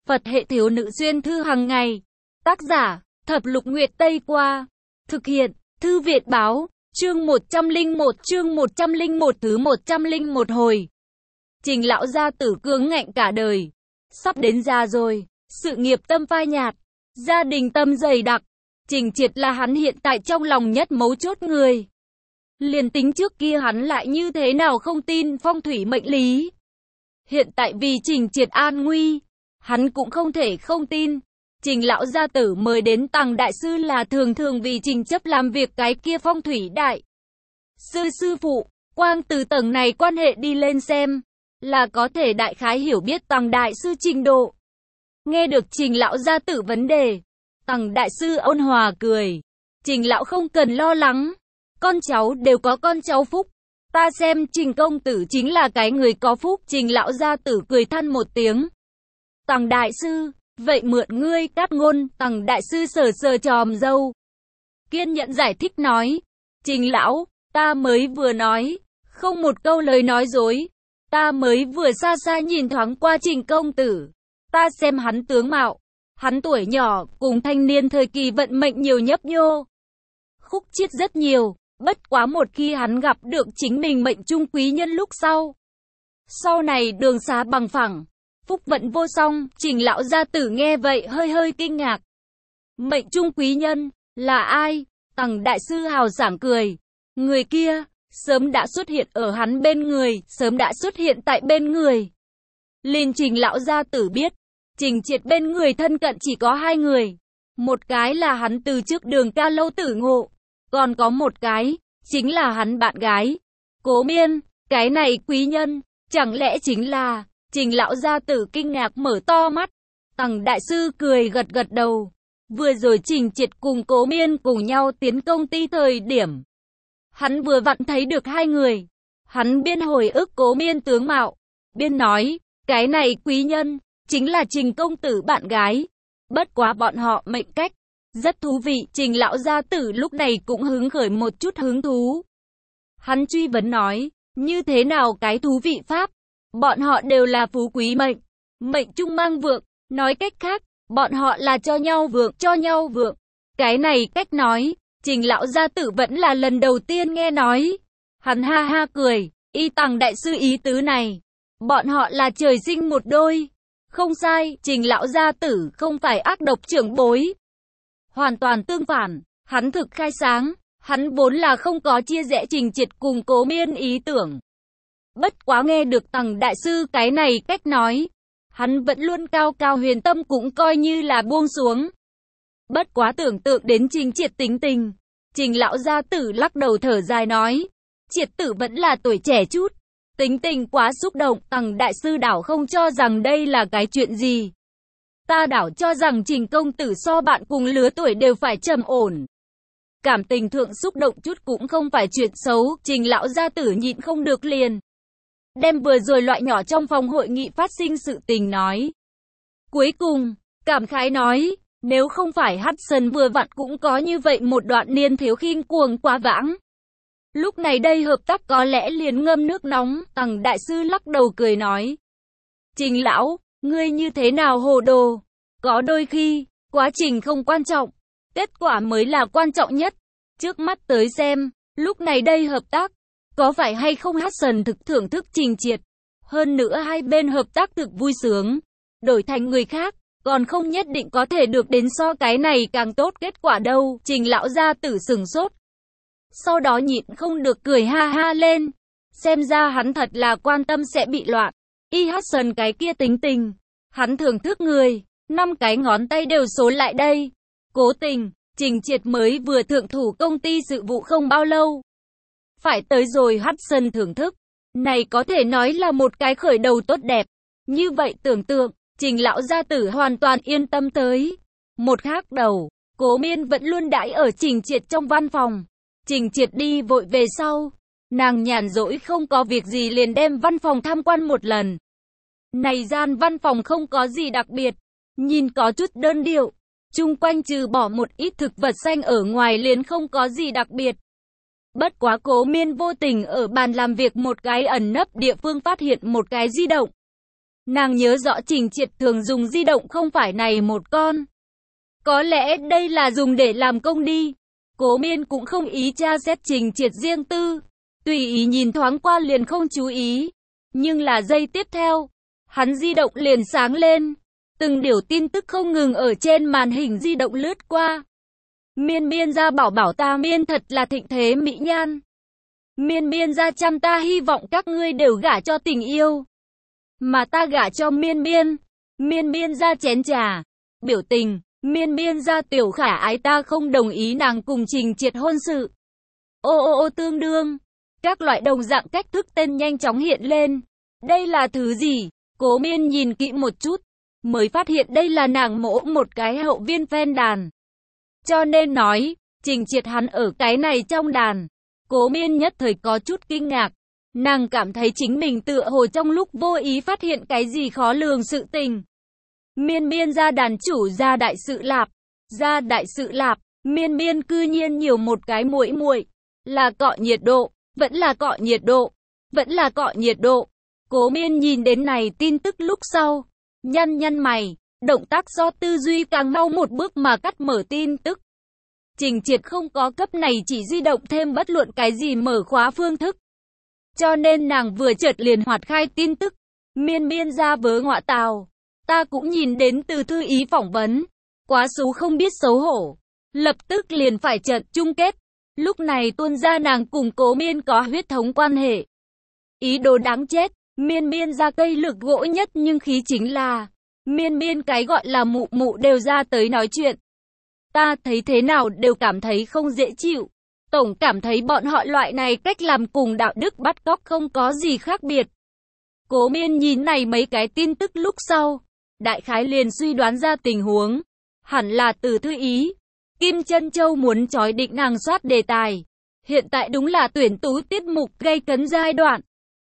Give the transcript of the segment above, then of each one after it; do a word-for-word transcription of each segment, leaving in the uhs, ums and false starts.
Phật hệ thiếu nữ xuyên thư hàng ngày. Tác giả, Thập Lục Nguyệt Tây Qua. Thực hiện, Thư Viện Báo, chương một trăm lẻ một chương một trăm lẻ một thứ một trăm lẻ một hồi. Trình lão gia tử cương ngạnh cả đời. Sắp đến già rồi, sự nghiệp tâm phai nhạt, gia đình tâm dày đặc. Trình Triệt là hắn hiện tại trong lòng nhất mấu chốt người. Liền tính trước kia hắn lại như thế nào không tin phong thủy mệnh lý. Hiện tại vì Trình Triệt an nguy, hắn cũng không thể không tin. Trình lão gia tử mời đến Tằng đại sư là thường thường vì Trình chấp làm việc cái kia phong thủy đại. Sư sư phụ, quang từ tầng này quan hệ đi lên xem, là có thể đại khái hiểu biết Tằng đại sư trình độ. Nghe được Trình lão gia tử vấn đề, Tằng đại sư ôn hòa cười. Trình lão không cần lo lắng, con cháu đều có con cháu phúc. Ta xem Trình công tử chính là cái người có phúc. Trình lão gia tử cười than một tiếng. Tằng đại sư, vậy mượn ngươi cát ngôn. Tằng đại sư sờ sờ chòm râu, kiên nhẫn giải thích nói. Trình lão, ta mới vừa nói, không một câu lời nói dối. Ta mới vừa xa xa nhìn thoáng qua Trình công tử. Ta xem hắn tướng mạo, hắn tuổi nhỏ, cùng thanh niên thời kỳ vận mệnh nhiều nhấp nhô, khúc chiết rất nhiều. Bất quá một khi hắn gặp được chính mình mệnh trung quý nhân lúc sau, sau này đường xá bằng phẳng, phúc vận vô song. Trình lão gia tử nghe vậy hơi hơi kinh ngạc. Mệnh trung quý nhân, là ai? Tằng đại sư hào sảng cười. Người kia, sớm đã xuất hiện ở hắn bên người, sớm đã xuất hiện tại bên người. Liền Trình lão gia tử biết, Trình Triệt bên người thân cận chỉ có hai người. Một cái là hắn từ trước Đường Ca Lâu tử ngộ, còn có một cái, chính là hắn bạn gái, Cố Miên. Cái này quý nhân, chẳng lẽ chính là... Trình lão gia tử kinh ngạc mở to mắt. Tằng đại sư cười gật gật đầu. Vừa rồi Trình Triệt cùng Cố Miên cùng nhau tiến công ty thời điểm, hắn vừa vặn thấy được hai người. Hắn biên hồi ức Cố Miên tướng mạo, biên nói, cái này quý nhân, chính là Trình công tử bạn gái. Bất quá bọn họ mệnh cách rất thú vị. Trình lão gia tử lúc này cũng hứng khởi một chút hứng thú. Hắn truy vấn nói, như thế nào cái thú vị pháp? Bọn họ đều là phú quý mệnh, mệnh trung mang vượng. Nói cách khác, bọn họ là cho nhau vượng, cho nhau vượng. Cái này cách nói, Trình lão gia tử vẫn là lần đầu tiên nghe nói. Hắn ha ha cười, y Tằng đại sư ý tứ này, bọn họ là trời sinh một đôi. Không sai, Trình lão gia tử không phải ác độc trưởng bối. Hoàn toàn tương phản, hắn thực khai sáng, hắn vốn là không có chia rẽ Trình Triệt cùng Cố Miên ý tưởng. Bất quá nghe được Tằng đại sư cái này cách nói, hắn vẫn luôn cao cao huyền tâm cũng coi như là buông xuống. Bất quá tưởng tượng đến Trình Triệt tính tình, Trình lão gia tử lắc đầu thở dài nói, Triệt tử vẫn là tuổi trẻ chút, tính tình quá xúc động. Tằng đại sư đảo không cho rằng đây là cái chuyện gì. Ta đảo cho rằng Trình công tử so bạn cùng lứa tuổi đều phải trầm ổn. Cảm tình thượng xúc động chút cũng không phải chuyện xấu. Trình lão gia tử nhịn không được liền đem vừa rồi loại nhỏ trong phòng hội nghị phát sinh sự tình nói. Cuối cùng, cảm khái nói, nếu không phải Hudson vừa vặn cũng có như vậy một đoạn niên thiếu khinh cuồng quá vãng, lúc này đây hợp tác có lẽ liền ngâm nước nóng. Tằng đại sư lắc đầu cười nói, Trình lão, ngươi như thế nào hồ đồ? Có đôi khi, quá trình không quan trọng, kết quả mới là quan trọng nhất. Trước mắt tới xem, lúc này đây hợp tác, có phải hay không Hudson thực thưởng thức Trình Triệt. Hơn nữa hai bên hợp tác thực vui sướng. Đổi thành người khác, còn không nhất định có thể được đến so cái này càng tốt kết quả đâu. Trình lão gia tử sừng sốt, sau đó nhịn không được cười ha ha lên. Xem ra hắn thật là quan tâm sẽ bị loạn. Y Hudson cái kia tính tình, hắn thưởng thức người, năm cái ngón tay đều số lại đây. Cố tình, Trình Triệt mới vừa thượng thủ công ty sự vụ không bao lâu, phải tới rồi Hudson thưởng thức. Này có thể nói là một cái khởi đầu tốt đẹp. Như vậy tưởng tượng, Trình lão gia tử hoàn toàn yên tâm tới. Một khác đầu, Cố Miên vẫn luôn đãi ở Trình Triệt trong văn phòng. Trình Triệt đi vội về sau, nàng nhàn rỗi không có việc gì liền đem văn phòng tham quan một lần. Này gian văn phòng không có gì đặc biệt, nhìn có chút đơn điệu, chung quanh trừ bỏ một ít thực vật xanh ở ngoài liền không có gì đặc biệt. Bất quá Cố Miên vô tình ở bàn làm việc một cái ẩn nấp địa phương phát hiện một cái di động. Nàng nhớ rõ Trình Triệt thường dùng di động không phải này một con. Có lẽ đây là dùng để làm công đi. Cố Miên cũng không ý tra xét Trình Triệt riêng tư. Tùy ý nhìn thoáng qua liền không chú ý. Nhưng là giây tiếp theo, hắn di động liền sáng lên. Từng điều tin tức không ngừng ở trên màn hình di động lướt qua. Miên Miên gia bảo bảo ta Miên thật là thịnh thế mỹ nhan. Miên Miên gia chăm ta hy vọng các ngươi đều gả cho tình yêu. Mà ta gả cho Miên Miên. Miên Miên gia chén trà. Biểu tình, Miên Miên gia tiểu khả ái ta không đồng ý nàng cùng Trình Triệt hôn sự. Ô ô ô tương đương. Các loại đồng dạng cách thức tên nhanh chóng hiện lên. Đây là thứ gì? Cố Miên nhìn kỹ một chút. Mới phát hiện đây là nàng mỗ một cái hậu viên fan đàn. Cho nên nói, Trình Triệt hắn ở cái này trong đàn. Cố Miên nhất thời có chút kinh ngạc. Nàng cảm thấy chính mình tựa hồ trong lúc vô ý phát hiện cái gì khó lường sự tình. Miên Miên gia đàn chủ gia đại sự lạp. Gia đại sự lạp, Miên Miên cư nhiên nhiều một cái muội muội. Là cọ nhiệt độ, vẫn là cọ nhiệt độ, vẫn là cọ nhiệt độ. Cố Miên nhìn đến này tin tức lúc sau. Nhăn nhăn mày, động tác do tư duy càng mau một bước mà cắt mở tin tức. Trình Triệt không có cấp này chỉ di động thêm bất luận cái gì mở khóa phương thức. Cho nên nàng vừa chợt liền hoạt khai tin tức. Miên Miên ra vớ ngọa tào. Ta cũng nhìn đến từ thư ý phỏng vấn. Quá xú không biết xấu hổ. Lập tức liền phải trận chung kết. Lúc này tuôn ra nàng cùng Cố Miên có huyết thống quan hệ. Ý đồ đáng chết. Miên Miên ra cây lực gỗ nhất nhưng khí chính là. Miên Miên cái gọi là mụ mụ đều ra tới nói chuyện. Ta thấy thế nào đều cảm thấy không dễ chịu. Tổng cảm thấy bọn họ loại này cách làm cùng đạo đức bắt cóc không có gì khác biệt. Cố Miên nhìn này mấy cái tin tức lúc sau. Đại khái liền suy đoán ra tình huống. Hẳn là từ thư ý. Kim Chân Châu muốn chói định nàng soát đề tài. Hiện tại đúng là tuyển tú tiết mục gây cấn giai đoạn.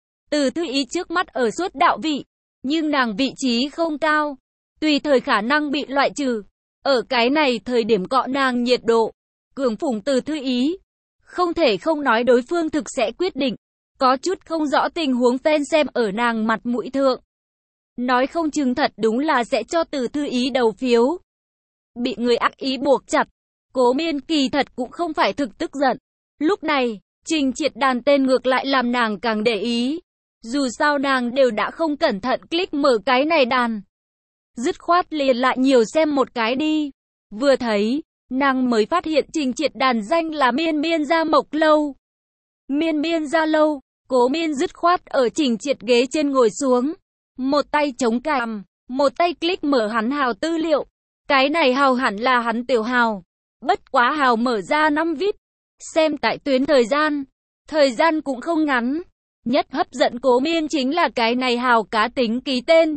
Từ thư ý trước mắt ở suốt đạo vị. Nhưng nàng vị trí không cao. Tùy thời khả năng bị loại trừ. Ở cái này thời điểm cọ nàng nhiệt độ. Cường phủng từ thư ý. Không thể không nói đối phương thực sẽ quyết định. Có chút không rõ tình huống fan xem ở nàng mặt mũi thượng. Nói không chừng thật đúng là sẽ cho từ thư ý đầu phiếu. Bị người ác ý buộc chặt. Cố Miên kỳ thật cũng không phải thực tức giận. Lúc này, Trình Triệt đàn tên ngược lại làm nàng càng để ý. Dù sao nàng đều đã không cẩn thận click mở cái này đàn. Dứt khoát liền lại nhiều xem một cái đi. Vừa thấy, nàng mới phát hiện Trình Triệt đàn danh là Miên Miên gia Mộc Lâu. Miên Miên gia lâu, Cố Miên dứt khoát ở Trình Triệt ghế trên ngồi xuống. Một tay chống cằm, một tay click mở hắn hào tư liệu. Cái này hào hẳn là hắn tiểu hào. Bất quá hào mở ra năm vít. Xem tại tuyến thời gian. Thời gian cũng không ngắn. Nhất hấp dẫn Cố Miên chính là cái này hào cá tính ký tên.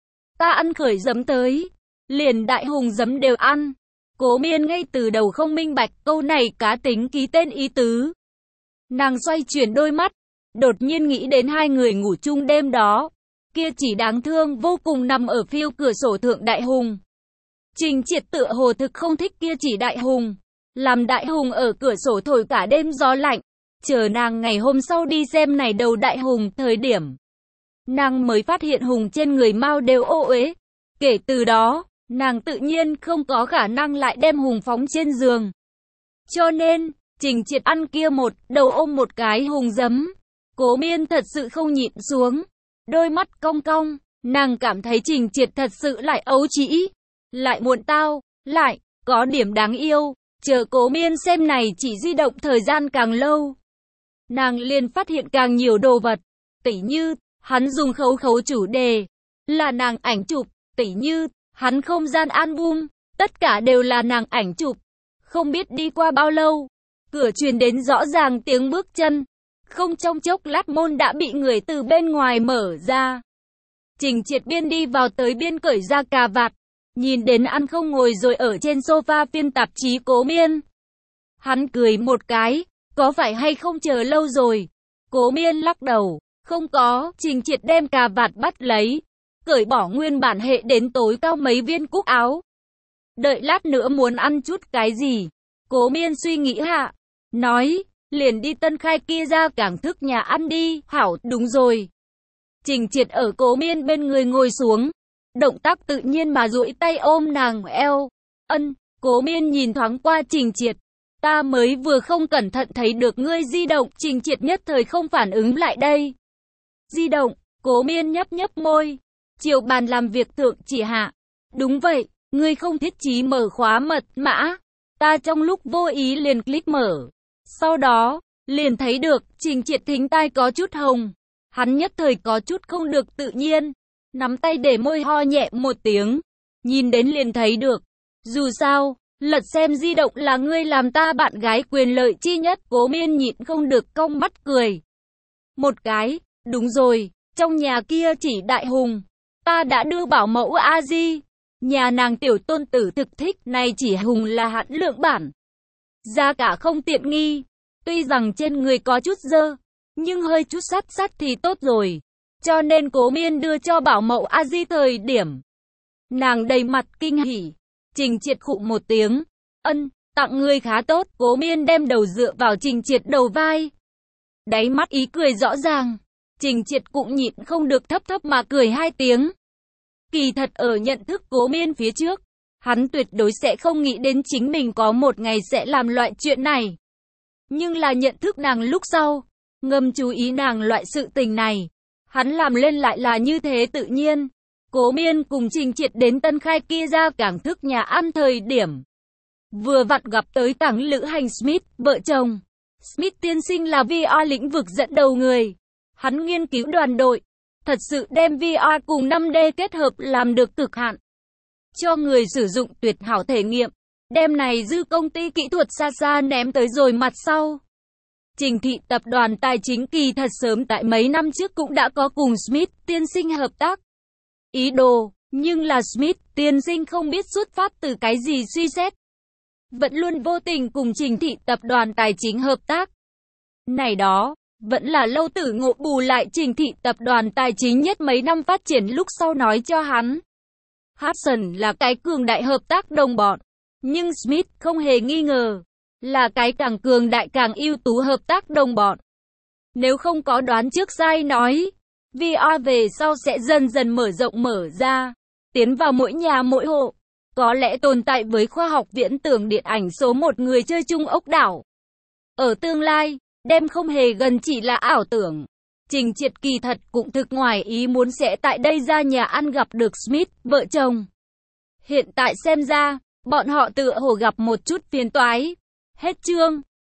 Ta ăn khởi giấm tới. Liền đại hùng giấm đều ăn. Cố Miên ngay từ đầu không minh bạch câu này cá tính ký tên ý tứ. Nàng xoay chuyển đôi mắt. Đột nhiên nghĩ đến hai người ngủ chung đêm đó. Kia chỉ đáng thương vô cùng nằm ở phiêu cửa sổ thượng đại hùng. Trình Triệt tựa hồ thực không thích kia chỉ đại hùng. Làm đại hùng ở cửa sổ thổi cả đêm gió lạnh. Chờ nàng ngày hôm sau đi xem này đầu đại hùng thời điểm. Nàng mới phát hiện hùng trên người mau đều ô uế. Kể từ đó, nàng tự nhiên không có khả năng lại đem hùng phóng trên giường. Cho nên, Trình Triệt ăn kia một đầu ôm một cái hùng giấm. Cố Miên thật sự không nhịn xuống. Đôi mắt cong cong, nàng cảm thấy Trình Triệt thật sự lại ấu trĩ. Lại muộn tao, lại, có điểm đáng yêu. Chờ Cố Miên xem này chỉ di động thời gian càng lâu. Nàng liền phát hiện càng nhiều đồ vật. Tỉ như, hắn dùng khấu khấu chủ đề. Là nàng ảnh chụp. Tỉ như, hắn không gian album. Tất cả đều là nàng ảnh chụp. Không biết đi qua bao lâu. Cửa truyền đến rõ ràng tiếng bước chân. Không trong chốc lát môn đã bị người từ bên ngoài mở ra. Trình Triệt biên đi vào tới biên cởi ra cà vạt. Nhìn đến ăn không ngồi rồi ở trên sofa phiên tạp chí Cố Miên. Hắn cười một cái. Có phải hay không chờ lâu rồi? Cố Miên lắc đầu. Không có. Trình Triệt đem cà vạt bắt lấy. Cởi bỏ nguyên bản hệ đến tối cao mấy viên cúc áo. Đợi lát nữa muốn ăn chút cái gì? Cố Miên suy nghĩ hạ. Nói. Liền đi Tân Khai kia ra cảng thức nhà ăn đi. Hảo, đúng rồi. Trình Triệt ở Cố Miên bên người ngồi xuống, động tác tự nhiên mà duỗi tay ôm nàng eo. Ân, Cố Miên nhìn thoáng qua Trình Triệt. Ta mới vừa không cẩn thận thấy được ngươi di động, Trình Triệt nhất thời không phản ứng lại đây. Di động, Cố Miên nhấp nhấp môi. Chiều bàn làm việc thượng chỉ hạ. Đúng vậy, ngươi không thiết chí mở khóa mật mã. Ta trong lúc vô ý liền click mở. Sau đó, liền thấy được, Trình Triệt thính tai có chút hồng. Hắn nhất thời có chút không được tự nhiên. Nắm tay để môi ho nhẹ một tiếng. Nhìn đến liền thấy được. Dù sao, lật xem di động là ngươi làm ta bạn gái quyền lợi chi nhất. Cố Miên nhịn không được cong mắt cười. Một cái, đúng rồi, trong nhà kia chỉ Đại Hùng. Ta đã đưa bảo mẫu a di. Nhà nàng tiểu tôn tử thực thích, này chỉ Hùng là hạn lượng bản. Giá cả không tiện nghi. Tuy rằng trên người có chút dơ, nhưng hơi chút sắt sắt thì tốt rồi. Cho nên Cố Miên đưa cho bảo mẫu a di thời điểm. Nàng đầy mặt kinh hỉ. Trình Triệt khụ một tiếng. Ân, tặng ngươi khá tốt. Cố Miên đem đầu dựa vào Trình Triệt đầu vai. Đáy mắt ý cười rõ ràng. Trình Triệt cũng nhịn không được thấp thấp mà cười hai tiếng. Kỳ thật ở nhận thức Cố Miên phía trước, hắn tuyệt đối sẽ không nghĩ đến chính mình có một ngày sẽ làm loại chuyện này. Nhưng là nhận thức nàng lúc sau, ngầm chú ý nàng loại sự tình này, hắn làm lên lại là như thế tự nhiên. Cố Miên cùng Trình Triệt đến Tân Khai kia ra cảng thức nhà ăn thời điểm. Vừa vặn gặp tới tảng lữ hành Smith, vợ chồng. Smith tiên sinh là vê rờ lĩnh vực dẫn đầu người. Hắn nghiên cứu đoàn đội, thật sự đem vê rờ cùng năm D kết hợp làm được cực hạn. Cho người sử dụng tuyệt hảo thể nghiệm. Đem này dư công ty kỹ thuật xa xa ném tới rồi mặt sau. Trình Thị tập đoàn tài chính kỳ thật sớm tại mấy năm trước cũng đã có cùng Smith tiên sinh hợp tác. Ý đồ, nhưng là Smith tiên sinh không biết xuất phát từ cái gì suy xét. Vẫn luôn vô tình cùng Trình Thị tập đoàn tài chính hợp tác. Này đó, vẫn là lâu tử ngộ bù lại Trình Thị tập đoàn tài chính nhất mấy năm phát triển lúc sau nói cho hắn. Hudson là cái cường đại hợp tác đồng bọn. Nhưng Smith không hề nghi ngờ, là cái càng cường đại càng ưu tú hợp tác đồng bọn. Nếu không có đoán trước sai nói, vê rờ về sau sẽ dần dần mở rộng mở ra, tiến vào mỗi nhà mỗi hộ. Có lẽ tồn tại với khoa học viễn tưởng điện ảnh số một người chơi chung ốc đảo. Ở tương lai, đem không hề gần chỉ là ảo tưởng. Trình Triệt kỳ thật cũng thực ngoài ý muốn sẽ tại đây ra nhà ăn gặp được Smith, vợ chồng. Hiện tại xem ra, bọn họ tựa hồ gặp một chút phiền toái. Hết chương.